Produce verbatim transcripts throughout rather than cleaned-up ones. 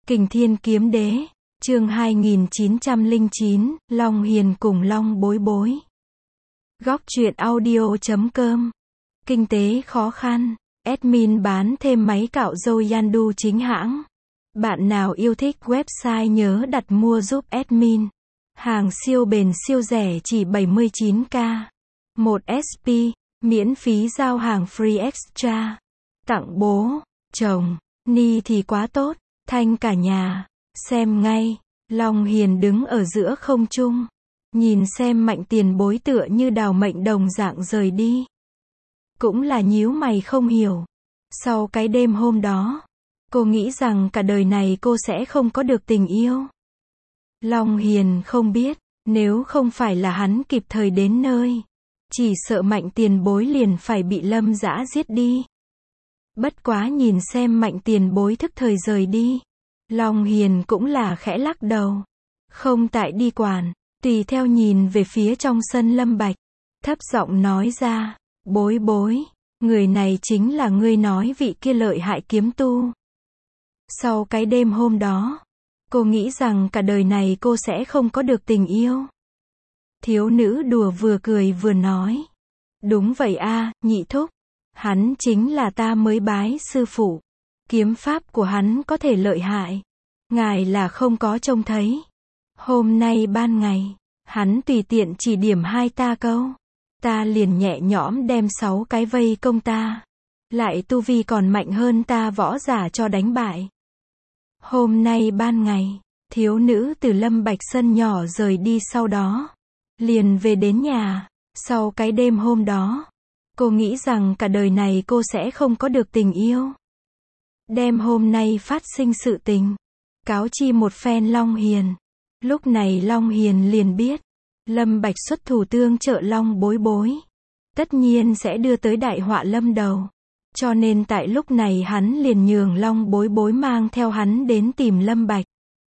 Kình Thiên Kiếm Đế, chương hai nghìn chín trăm lẻ chín, Long Hiền cùng Long Bối Bối. Góc truyện audio chấm com. Kinh tế khó khăn, admin bán thêm máy cạo râu Yandu chính hãng. Bạn nào yêu thích website nhớ đặt mua giúp admin. Hàng siêu bền siêu rẻ chỉ bảy mươi chín k. một ét pê, miễn phí giao hàng free extra. Tặng bố, chồng, ni thì quá tốt, thanh cả nhà. Xem ngay, Long Hiền đứng ở giữa không trung. Nhìn xem Mạnh Tiền Bối tựa như đào mệnh đồng dạng rời đi. Cũng là nhíu mày không hiểu. Sau cái đêm hôm đó, cô nghĩ rằng cả đời này cô sẽ không có được tình yêu. Long Hiền không biết, nếu không phải là hắn kịp thời đến nơi, chỉ sợ Mạnh Tiền Bối liền phải bị Lâm Dã giết đi. Bất quá nhìn xem Mạnh Tiền Bối thức thời rời đi, Long Hiền cũng là khẽ lắc đầu. Không tại đi quản, tùy theo nhìn về phía trong sân Lâm Bạch, thấp giọng nói ra, Bối Bối, người này chính là ngươi nói vị kia lợi hại kiếm tu. Sau cái đêm hôm đó, cô nghĩ rằng cả đời này cô sẽ không có được tình yêu. Thiếu nữ đùa vừa cười vừa nói, đúng vậy a, nhị thúc, hắn chính là ta mới bái sư phụ. Kiếm pháp của hắn có thể lợi hại, ngài là không có trông thấy. Hôm nay ban ngày, hắn tùy tiện chỉ điểm hai ta câu, ta liền nhẹ nhõm đem sáu cái vây công ta, lại tu vi còn mạnh hơn ta võ giả cho đánh bại. Hôm nay ban ngày, thiếu nữ từ Lâm Bạch sân nhỏ rời đi sau đó, liền về đến nhà. Sau cái đêm hôm đó, cô nghĩ rằng cả đời này cô sẽ không có được tình yêu. Đem hôm nay phát sinh sự tình, cáo chi một phen Long Hiền. Lúc này Long Hiền liền biết, Lâm Bạch xuất thủ tương trợ Long Bối Bối, tất nhiên sẽ đưa tới đại họa lâm đầu. Cho nên tại lúc này hắn liền nhường Long Bối Bối mang theo hắn đến tìm Lâm Bạch.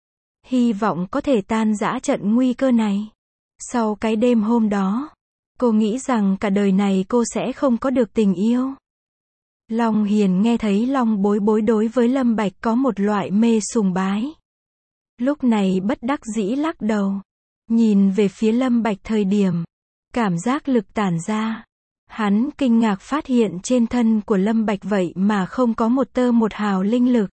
Hy vọng có thể tan rã trận nguy cơ này. Sau cái đêm hôm đó, cô nghĩ rằng cả đời này cô sẽ không có được tình yêu. Long Hiền nghe thấy Long Bối Bối đối với Lâm Bạch có một loại mê sùng bái. Lúc này bất đắc dĩ lắc đầu. Nhìn về phía Lâm Bạch thời điểm, cảm giác lực tản ra. Hắn kinh ngạc phát hiện trên thân của Lâm Bạch vậy mà không có một tơ một hào linh lực.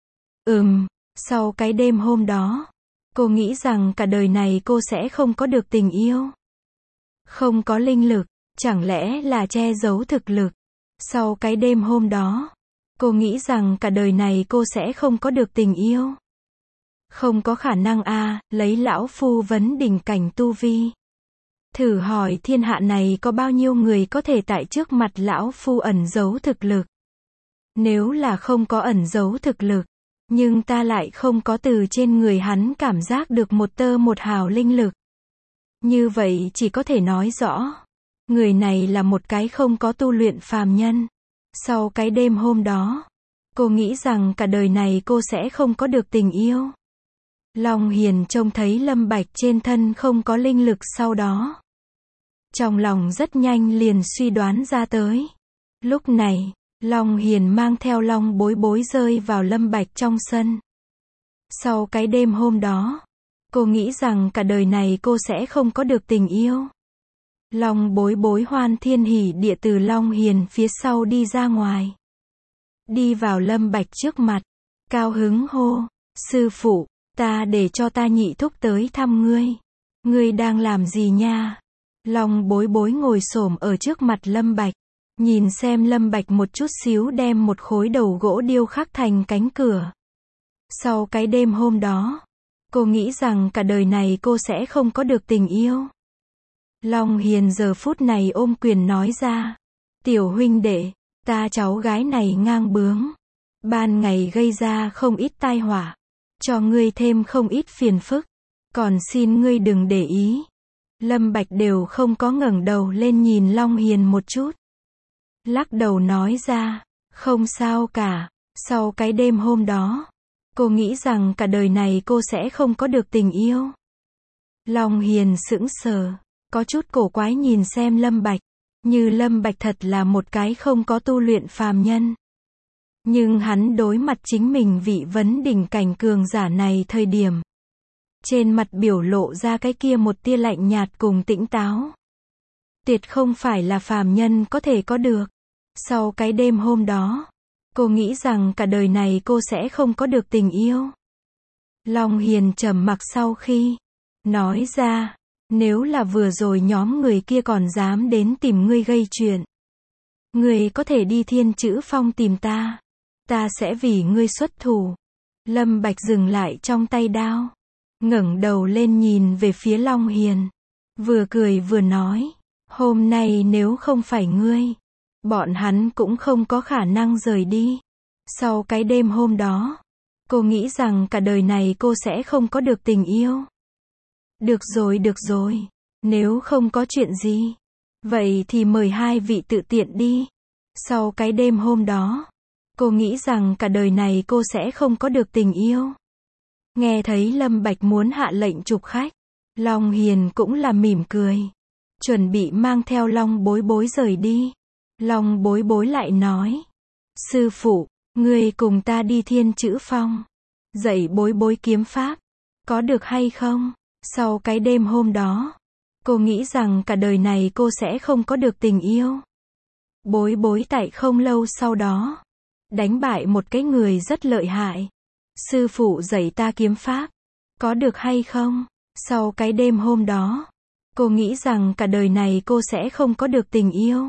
Ừm, sau cái đêm hôm đó, cô nghĩ rằng cả đời này cô sẽ không có được tình yêu. Không có linh lực, chẳng lẽ là che giấu thực lực. Sau cái đêm hôm đó, cô nghĩ rằng cả đời này cô sẽ không có được tình yêu. Không có khả năng a, lấy lão phu vấn đỉnh cảnh tu vi. Thử hỏi thiên hạ này có bao nhiêu người có thể tại trước mặt lão phu ẩn giấu thực lực. Nếu là không có ẩn giấu thực lực, nhưng ta lại không có từ trên người hắn cảm giác được một tơ một hào linh lực. Như vậy chỉ có thể nói rõ, người này là một cái không có tu luyện phàm nhân. Sau cái đêm hôm đó, cô nghĩ rằng cả đời này cô sẽ không có được tình yêu. Long Hiền trông thấy Lâm Bạch trên thân không có linh lực sau đó, trong lòng rất nhanh liền suy đoán ra tới. Lúc này, Long Hiền mang theo Long Bối Bối rơi vào Lâm Bạch trong sân. Sau cái đêm hôm đó, cô nghĩ rằng cả đời này cô sẽ không có được tình yêu. Long Bối Bối hoan thiên hỉ địa từ Long Hiền phía sau đi ra ngoài. Đi vào Lâm Bạch trước mặt, cao hứng hô, sư phụ, ta để cho ta nhị thúc tới thăm ngươi. Ngươi đang làm gì nha? Long Bối Bối ngồi xổm ở trước mặt Lâm Bạch, nhìn xem Lâm Bạch một chút xíu đem một khối đầu gỗ điêu khắc thành cánh cửa. Sau cái đêm hôm đó, cô nghĩ rằng cả đời này cô sẽ không có được tình yêu. Long Hiền giờ phút này ôm quyền nói ra, tiểu huynh đệ, ta cháu gái này ngang bướng, ban ngày gây ra không ít tai họa, cho ngươi thêm không ít phiền phức, còn xin ngươi đừng để ý. Lâm Bạch đều không có ngẩng đầu lên nhìn Long Hiền một chút, lắc đầu nói ra, không sao cả. Sau cái đêm hôm đó, cô nghĩ rằng cả đời này cô sẽ không có được tình yêu. Long Hiền sững sờ, có chút cổ quái nhìn xem Lâm Bạch, như Lâm Bạch thật là một cái không có tu luyện phàm nhân. Nhưng hắn đối mặt chính mình vị vấn đỉnh cảnh cường giả này thời điểm. Trên mặt biểu lộ ra cái kia một tia lạnh nhạt cùng tĩnh táo. Tuyệt không phải là phàm nhân có thể có được. Sau cái đêm hôm đó, cô nghĩ rằng cả đời này cô sẽ không có được tình yêu. Long Hiền trầm mặc sau khi nói ra, nếu là vừa rồi nhóm người kia còn dám đến tìm ngươi gây chuyện, ngươi có thể đi Thiên Chữ Phong tìm ta, ta sẽ vì ngươi xuất thủ. Lâm Bạch dừng lại trong tay đao, ngẩng đầu lên nhìn về phía Long Hiền, vừa cười vừa nói, hôm nay nếu không phải ngươi, bọn hắn cũng không có khả năng rời đi. Sau cái đêm hôm đó, cô nghĩ rằng cả đời này cô sẽ không có được tình yêu. Được rồi được rồi, nếu không có chuyện gì, vậy thì mời hai vị tự tiện đi. Sau cái đêm hôm đó, cô nghĩ rằng cả đời này cô sẽ không có được tình yêu. Nghe thấy Lâm Bạch muốn hạ lệnh chụp khách, Long Hiền cũng là mỉm cười, chuẩn bị mang theo Long Bối Bối rời đi. Long Bối Bối lại nói, sư phụ, ngươi cùng ta đi Thiên Chữ Phong, dạy Bối Bối kiếm pháp, có được hay không? Sau cái đêm hôm đó, cô nghĩ rằng cả đời này cô sẽ không có được tình yêu. Bối Bối tại không lâu sau đó, đánh bại một cái người rất lợi hại. Sư phụ dạy ta kiếm pháp, có được hay không? Sau cái đêm hôm đó, cô nghĩ rằng cả đời này cô sẽ không có được tình yêu.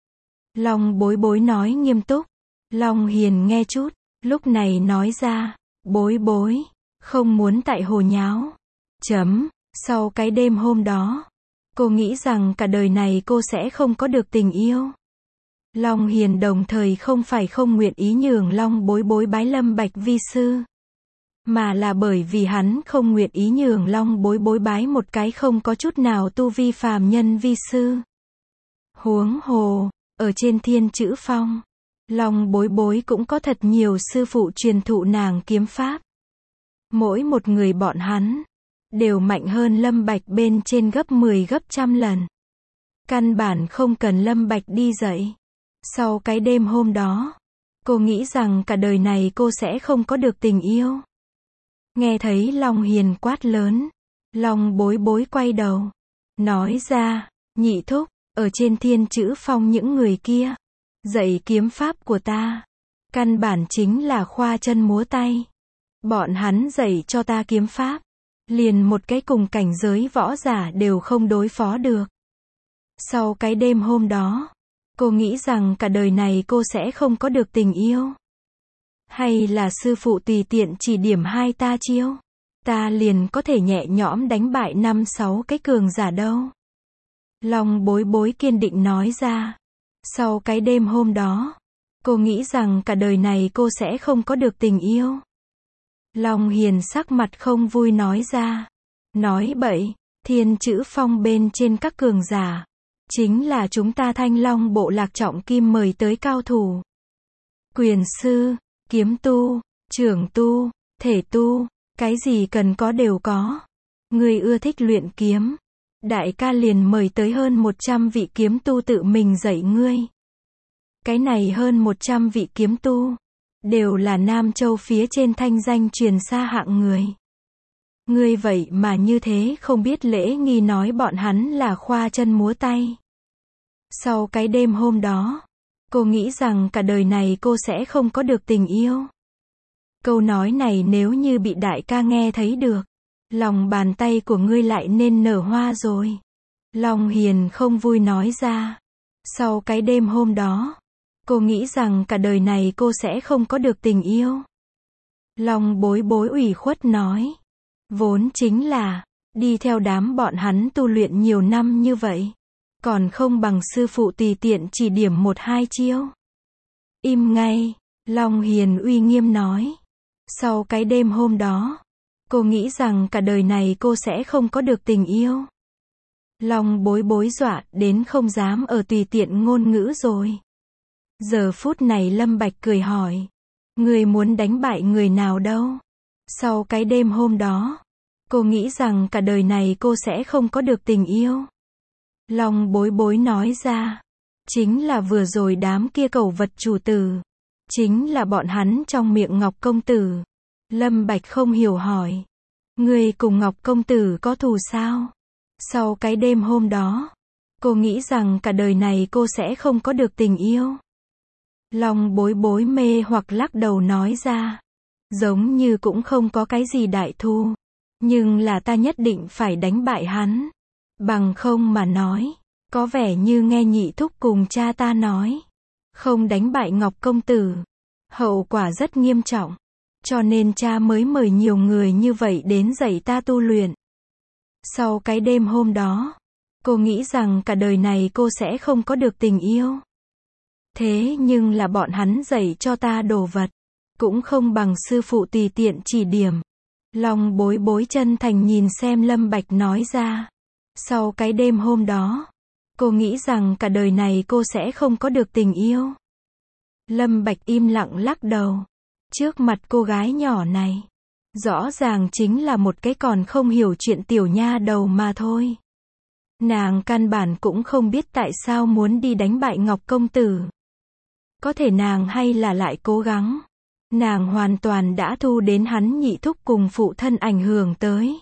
Long Bối Bối nói nghiêm túc. Long Hiền nghe chút, lúc này nói ra, Bối Bối, không muốn tại hồ nháo. Chấm, sau cái đêm hôm đó, cô nghĩ rằng cả đời này cô sẽ không có được tình yêu. Long Hiền đồng thời không phải không nguyện ý nhường Long Bối Bối bái Lâm Bạch vi sư, mà là bởi vì hắn không nguyện ý nhường Long Bối Bối bái một cái không có chút nào tu vi phàm nhân vi sư. Huống hồ, ở trên Thiên Chữ Phong, Long Bối Bối cũng có thật nhiều sư phụ truyền thụ nàng kiếm pháp. Mỗi một người bọn hắn đều mạnh hơn Lâm Bạch bên trên gấp mười gấp trăm lần. Căn bản không cần Lâm Bạch đi dạy. Sau cái đêm hôm đó, cô nghĩ rằng cả đời này cô sẽ không có được tình yêu. Nghe thấy Long Hiền quát lớn, Long Bối Bối quay đầu, nói ra, nhị thúc, ở trên Thiên Chữ Phong những người kia dạy kiếm pháp của ta, căn bản chính là khoa chân múa tay. Bọn hắn dạy cho ta kiếm pháp, liền một cái cùng cảnh giới võ giả đều không đối phó được. Sau cái đêm hôm đó, cô nghĩ rằng cả đời này cô sẽ không có được tình yêu. Hay là sư phụ tùy tiện chỉ điểm hai ta chiêu, ta liền có thể nhẹ nhõm đánh bại năm sáu cái cường giả đâu. Long Bối Bối kiên định nói ra. Sau cái đêm hôm đó, cô nghĩ rằng cả đời này cô sẽ không có được tình yêu. Long Hiền sắc mặt không vui nói ra. Nói bậy, Thiên Chữ Phong bên trên các cường giả, chính là chúng ta Thanh Long bộ lạc trọng kim mời tới cao thủ. Quyền sư, kiếm tu, trưởng tu, thể tu, cái gì cần có đều có. Ngươi ưa thích luyện kiếm, đại ca liền mời tới hơn một trăm vị kiếm tu tự mình dạy ngươi. Cái này hơn một trăm vị kiếm tu, đều là Nam Châu phía trên thanh danh truyền xa hạng người. Ngươi vậy mà như thế không biết lễ nghi nói bọn hắn là khoa chân múa tay. Sau cái đêm hôm đó, cô nghĩ rằng cả đời này cô sẽ không có được tình yêu. Câu nói này nếu như bị đại ca nghe thấy được, lòng bàn tay của ngươi lại nên nở hoa rồi. Long Hiền không vui nói ra. Sau cái đêm hôm đó, cô nghĩ rằng cả đời này cô sẽ không có được tình yêu. Long Bối Bối ủy khuất nói. Vốn chính là, đi theo đám bọn hắn tu luyện nhiều năm như vậy, còn không bằng sư phụ tùy tiện chỉ điểm một hai chiêu. Im ngay, Long Hiền uy nghiêm nói. Sau cái đêm hôm đó, cô nghĩ rằng cả đời này cô sẽ không có được tình yêu. Long Bối Bối dọa đến không dám ở tùy tiện ngôn ngữ rồi. Giờ phút này Lâm Bạch cười hỏi, người muốn đánh bại người nào đâu? Sau cái đêm hôm đó, cô nghĩ rằng cả đời này cô sẽ không có được tình yêu. Long Bối Bối nói ra, chính là vừa rồi đám kia cẩu vật chủ tử. Chính là bọn hắn trong miệng Ngọc công tử. Lâm Bạch không hiểu hỏi. Người cùng Ngọc công tử có thù sao? Sau cái đêm hôm đó, cô nghĩ rằng cả đời này cô sẽ không có được tình yêu. Long bối bối mê hoặc lắc đầu nói ra. Giống như cũng không có cái gì đại thù. Nhưng là ta nhất định phải đánh bại hắn. Bằng không mà nói. Có vẻ như nghe nhị thúc cùng cha ta nói. Không đánh bại Ngọc công tử. Hậu quả rất nghiêm trọng. Cho nên cha mới mời nhiều người như vậy đến dạy ta tu luyện. Sau cái đêm hôm đó, cô nghĩ rằng cả đời này cô sẽ không có được tình yêu. Thế nhưng là bọn hắn dạy cho ta đồ vật. Cũng không bằng sư phụ tùy tiện chỉ điểm. Long bối bối chân thành nhìn xem Lâm Bạch nói ra. Sau cái đêm hôm đó, cô nghĩ rằng cả đời này cô sẽ không có được tình yêu. Lâm Bạch im lặng lắc đầu. Trước mặt cô gái nhỏ này, rõ ràng chính là một cái còn không hiểu chuyện tiểu nha đầu mà thôi. Nàng căn bản cũng không biết tại sao muốn đi đánh bại Ngọc công tử. Có thể nàng hay là lại cố gắng. Nàng hoàn toàn đã thu đến hắn nhị thúc cùng phụ thân ảnh hưởng tới.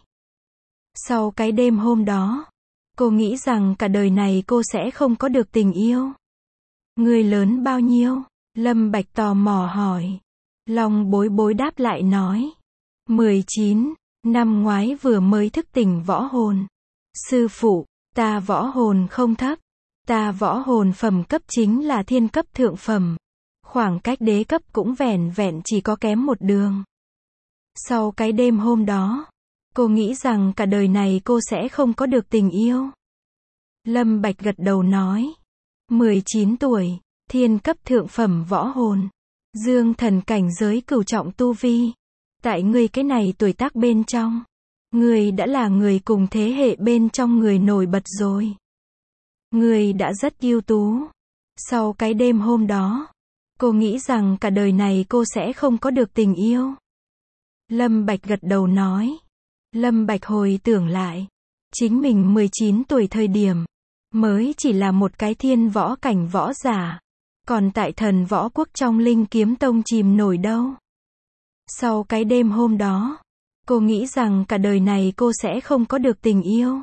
Sau cái đêm hôm đó, cô nghĩ rằng cả đời này cô sẽ không có được tình yêu. Người lớn bao nhiêu? Lâm Bạch tò mò hỏi. Long bối bối đáp lại nói. mười chín, năm ngoái vừa mới thức tỉnh võ hồn. Sư phụ, ta võ hồn không thấp. Ta võ hồn phẩm cấp chính là thiên cấp thượng phẩm. Khoảng cách đế cấp cũng vẻn vẹn chỉ có kém một đường. Sau cái đêm hôm đó, cô nghĩ rằng cả đời này cô sẽ không có được tình yêu. Lâm Bạch gật đầu nói. mười chín tuổi, thiên cấp thượng phẩm võ hồn. Dương thần cảnh giới cửu trọng tu vi. Tại ngươi cái này tuổi tác bên trong, ngươi đã là người cùng thế hệ bên trong người nổi bật rồi. Ngươi đã rất ưu tú. Sau cái đêm hôm đó, cô nghĩ rằng cả đời này cô sẽ không có được tình yêu. Lâm Bạch gật đầu nói. Lâm Bạch hồi tưởng lại. Chính mình mười chín tuổi thời điểm, mới chỉ là một cái thiên võ cảnh võ giả. Còn tại thần võ quốc trong Linh Kiếm Tông chìm nổi đâu. Sau cái đêm hôm đó, cô nghĩ rằng cả đời này cô sẽ không có được tình yêu.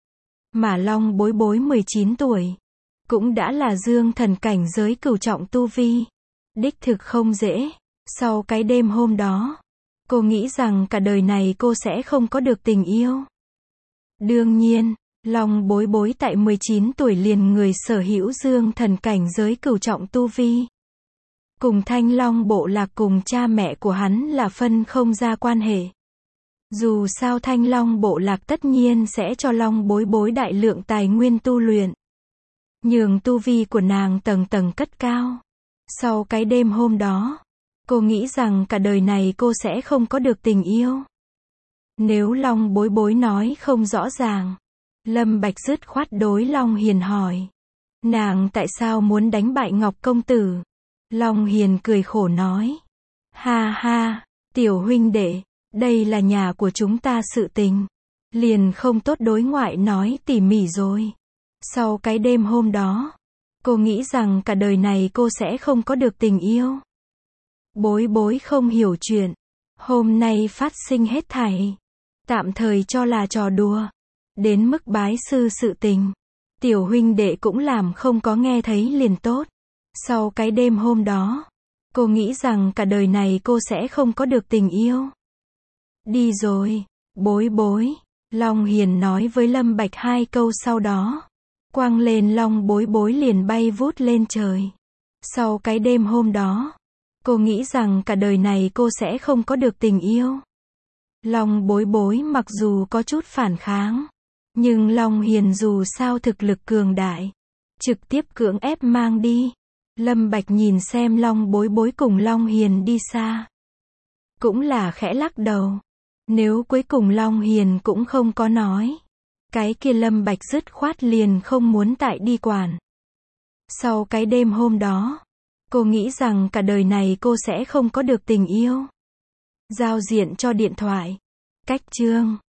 Mà Long bối bối mười chín tuổi, cũng đã là dương thần cảnh giới cửu trọng tu vi. Đích thực không dễ. Sau cái đêm hôm đó, cô nghĩ rằng cả đời này cô sẽ không có được tình yêu. Đương nhiên, Long bối bối tại mười chín tuổi liền người sở hữu dương thần cảnh giới cửu trọng tu vi. Cùng Thanh Long bộ lạc cùng cha mẹ của hắn là phân không ra quan hệ. Dù sao Thanh Long bộ lạc tất nhiên sẽ cho Long bối bối đại lượng tài nguyên tu luyện. Nhường tu vi của nàng tầng tầng cất cao. Sau cái đêm hôm đó, cô nghĩ rằng cả đời này cô sẽ không có được tình yêu. Nếu Long bối bối nói không rõ ràng, Lâm Bạch dứt khoát đối Long Hiền hỏi. Nàng tại sao muốn đánh bại Ngọc công tử? Long Hiền cười khổ nói. Ha ha, tiểu huynh đệ, đây là nhà của chúng ta sự tình. Liền không tốt đối ngoại nói tỉ mỉ rồi. Sau cái đêm hôm đó, cô nghĩ rằng cả đời này cô sẽ không có được tình yêu. Bối bối không hiểu chuyện. Hôm nay phát sinh hết thảy. Tạm thời cho là trò đùa. Đến mức bái sư sự tình, tiểu huynh đệ cũng làm không có nghe thấy liền tốt. Sau cái đêm hôm đó, cô nghĩ rằng cả đời này cô sẽ không có được tình yêu. Đi rồi, bối bối. Long Hiền nói với Lâm Bạch hai câu sau đó. Quang lên Long bối bối liền bay vút lên trời. Sau cái đêm hôm đó, cô nghĩ rằng cả đời này cô sẽ không có được tình yêu. Long bối bối mặc dù có chút phản kháng, nhưng Long Hiền dù sao thực lực cường đại, trực tiếp cưỡng ép mang đi. Lâm Bạch nhìn xem Long bối bối cùng Long Hiền đi xa, cũng là khẽ lắc đầu. Nếu cuối cùng Long Hiền cũng không có nói, cái kia Lâm Bạch dứt khoát liền không muốn tại đi quản. Sau cái đêm hôm đó, cô nghĩ rằng cả đời này cô sẽ không có được tình yêu. Giao diện cho điện thoại. Cách chương